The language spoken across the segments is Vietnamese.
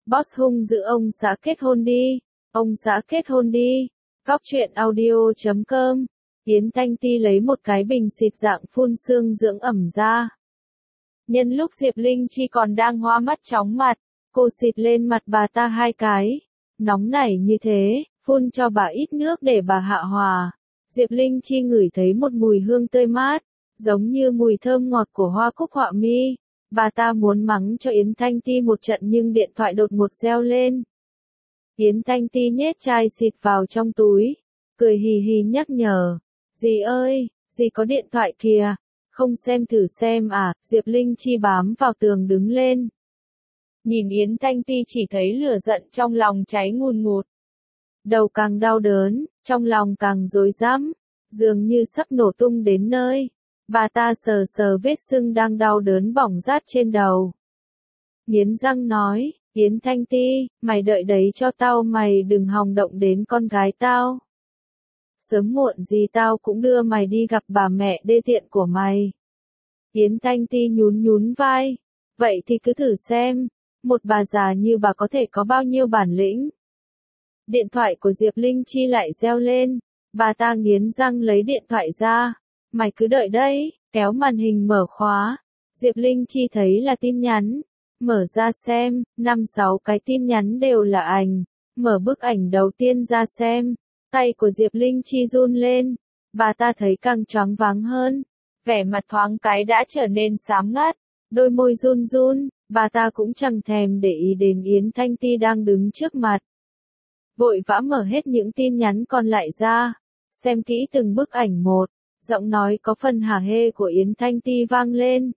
Boss hung dữ ông xã kết hôn đi. Ông xã kết hôn đi. Góc truyện audio.com. Yến Thanh Ti lấy một cái bình xịt dạng phun sương dưỡng ẩm ra. Nhân lúc Diệp Linh Chi còn đang hoa mắt chóng mặt, cô xịt lên mặt bà ta 2 cái. Nóng nảy như thế, phun cho bà ít nước để bà hạ hòa. Diệp Linh Chi ngửi thấy một mùi hương tươi mát, giống như mùi thơm ngọt của hoa cúc họa mi. Bà ta muốn mắng cho Yến Thanh Ti một trận nhưng điện thoại đột ngột reo lên. Yến Thanh Ti nhét chai xịt vào trong túi, cười hì hì nhắc nhở. Dì ơi, dì có điện thoại kìa, không xem thử xem à? Diệp Linh Chi bám vào tường đứng lên. Nhìn Yến Thanh Ti chỉ thấy lửa giận trong lòng cháy ngùn ngụt. Đầu càng đau đớn, trong lòng càng rối rắm, dường như sắp nổ tung đến nơi. Bà ta sờ sờ vết sưng đang đau đớn bỏng rát trên đầu. Nghiến răng nói, Yến Thanh Ti, mày đợi đấy cho tao, mày đừng hòng động đến con gái tao. Sớm muộn gì tao cũng đưa mày đi gặp bà mẹ đê tiện của mày. Yến Thanh Ti nhún nhún vai, vậy thì cứ thử xem, một bà già như bà có thể có bao nhiêu bản lĩnh. Điện thoại của Diệp Linh Chi lại reo lên, bà ta nghiến răng lấy điện thoại ra. Mày cứ đợi đấy, kéo màn hình mở khóa. Diệp Linh Chi thấy là tin nhắn. Mở ra xem, 5-6 cái tin nhắn đều là ảnh. Mở bức ảnh đầu tiên ra xem. Tay của Diệp Linh Chi run lên. Bà ta thấy càng choáng váng hơn. Vẻ mặt thoáng cái đã trở nên xám ngắt. Đôi môi run run, bà ta cũng chẳng thèm để ý đến Yến Thanh Ti đang đứng trước mặt. Vội vã mở hết những tin nhắn còn lại ra. Xem kỹ từng bức ảnh một. Giọng nói có phần hả hê của Yến Thanh Ti vang lên.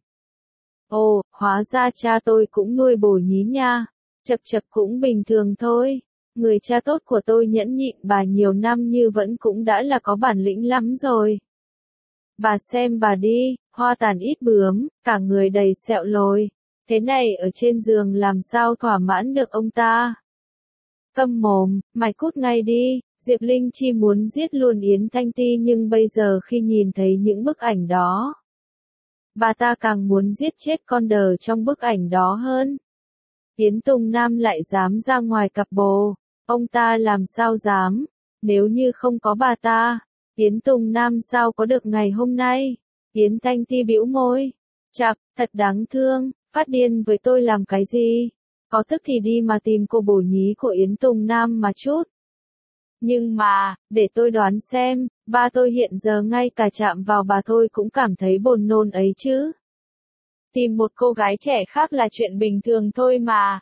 Ồ, hóa ra cha tôi cũng nuôi bồ nhí nha. Chật chật cũng bình thường thôi. Người cha tốt của tôi nhẫn nhịn bà nhiều năm như vẫn cũng đã là có bản lĩnh lắm rồi. Bà xem bà đi, hoa tàn ít bướm, cả người đầy sẹo lồi. Thế này ở trên giường làm sao thỏa mãn được ông ta. Câm mồm, mày cút ngay đi. Diệp Linh Chi muốn giết luôn Yến Thanh Ti nhưng bây giờ khi nhìn thấy những bức ảnh đó, bà ta càng muốn giết chết con đờ trong bức ảnh đó hơn. Yến Tùng Nam lại dám ra ngoài cặp bồ, ông ta làm sao dám, nếu như không có bà ta, Yến Tùng Nam sao có được ngày hôm nay. Yến Thanh Ti bĩu môi, chạc, thật đáng thương, phát điên với tôi làm cái gì, có thức thì đi mà tìm cô bồ nhí của Yến Tùng Nam mà chút. Nhưng mà, để tôi đoán xem, ba tôi hiện giờ ngay cả chạm vào bà tôi cũng cảm thấy buồn nôn ấy chứ. Tìm một cô gái trẻ khác là chuyện bình thường thôi mà.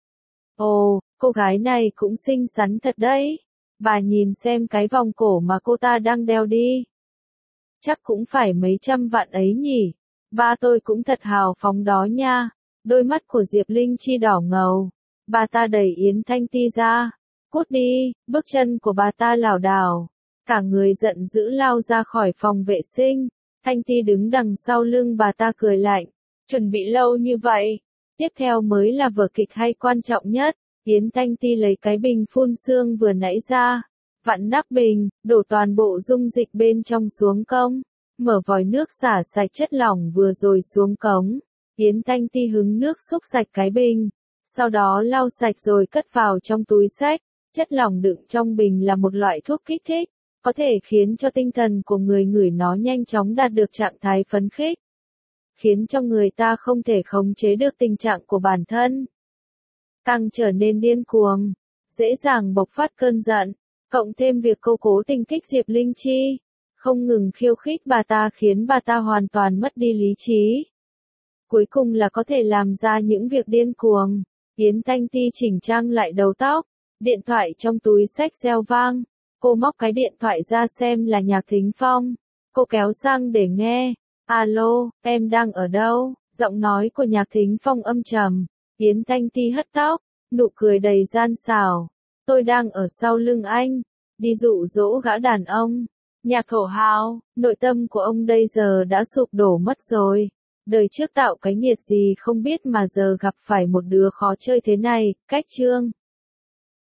Ồ, cô gái này cũng xinh xắn thật đấy. Bà nhìn xem cái vòng cổ mà cô ta đang đeo đi. Chắc cũng phải mấy trăm vạn ấy nhỉ. Ba tôi cũng thật hào phóng đó nha. Đôi mắt của Diệp Linh Chi đỏ ngầu. Bà ta đẩy Yến Thanh Ti ra. Cút đi, bước chân của bà ta lảo đảo. Cả người giận dữ lao ra khỏi phòng vệ sinh. Thanh Ti đứng đằng sau lưng bà ta cười lạnh. Chuẩn bị lâu như vậy. Tiếp theo mới là vở kịch hay quan trọng nhất. Yến Thanh Ti lấy cái bình phun sương vừa nãy ra. Vặn nắp bình, đổ toàn bộ dung dịch bên trong xuống cống. Mở vòi nước xả sạch chất lỏng vừa rồi xuống cống. Yến Thanh Ti hứng nước xúc sạch cái bình. Sau đó lau sạch rồi cất vào trong túi xách. Chất lỏng đựng trong bình là một loại thuốc kích thích, có thể khiến cho tinh thần của người ngửi nó nhanh chóng đạt được trạng thái phấn khích, khiến cho người ta không thể khống chế được tình trạng của bản thân, càng trở nên điên cuồng, dễ dàng bộc phát cơn giận, cộng thêm việc cô cố tình kích Diệp Linh Chi, không ngừng khiêu khích bà ta khiến bà ta hoàn toàn mất đi lý trí. Cuối cùng là có thể làm ra những việc điên cuồng. Yến Thanh Ti chỉnh trang lại đầu tóc. Điện thoại trong túi xách reo vang, cô móc cái điện thoại ra xem là Nhạc Thính Phong. Cô kéo sang để nghe, alo, em đang ở đâu? Giọng nói của Nhạc Thính Phong âm trầm. Yến Thanh Ti hất tóc, nụ cười đầy gian xảo. Tôi đang ở sau lưng anh, đi dụ dỗ gã đàn ông. Nhạc thổ hào, nội tâm của ông bây giờ đã sụp đổ mất rồi. Đời trước tạo cái nghiệt gì không biết mà giờ gặp phải một đứa khó chơi thế này, cách chương.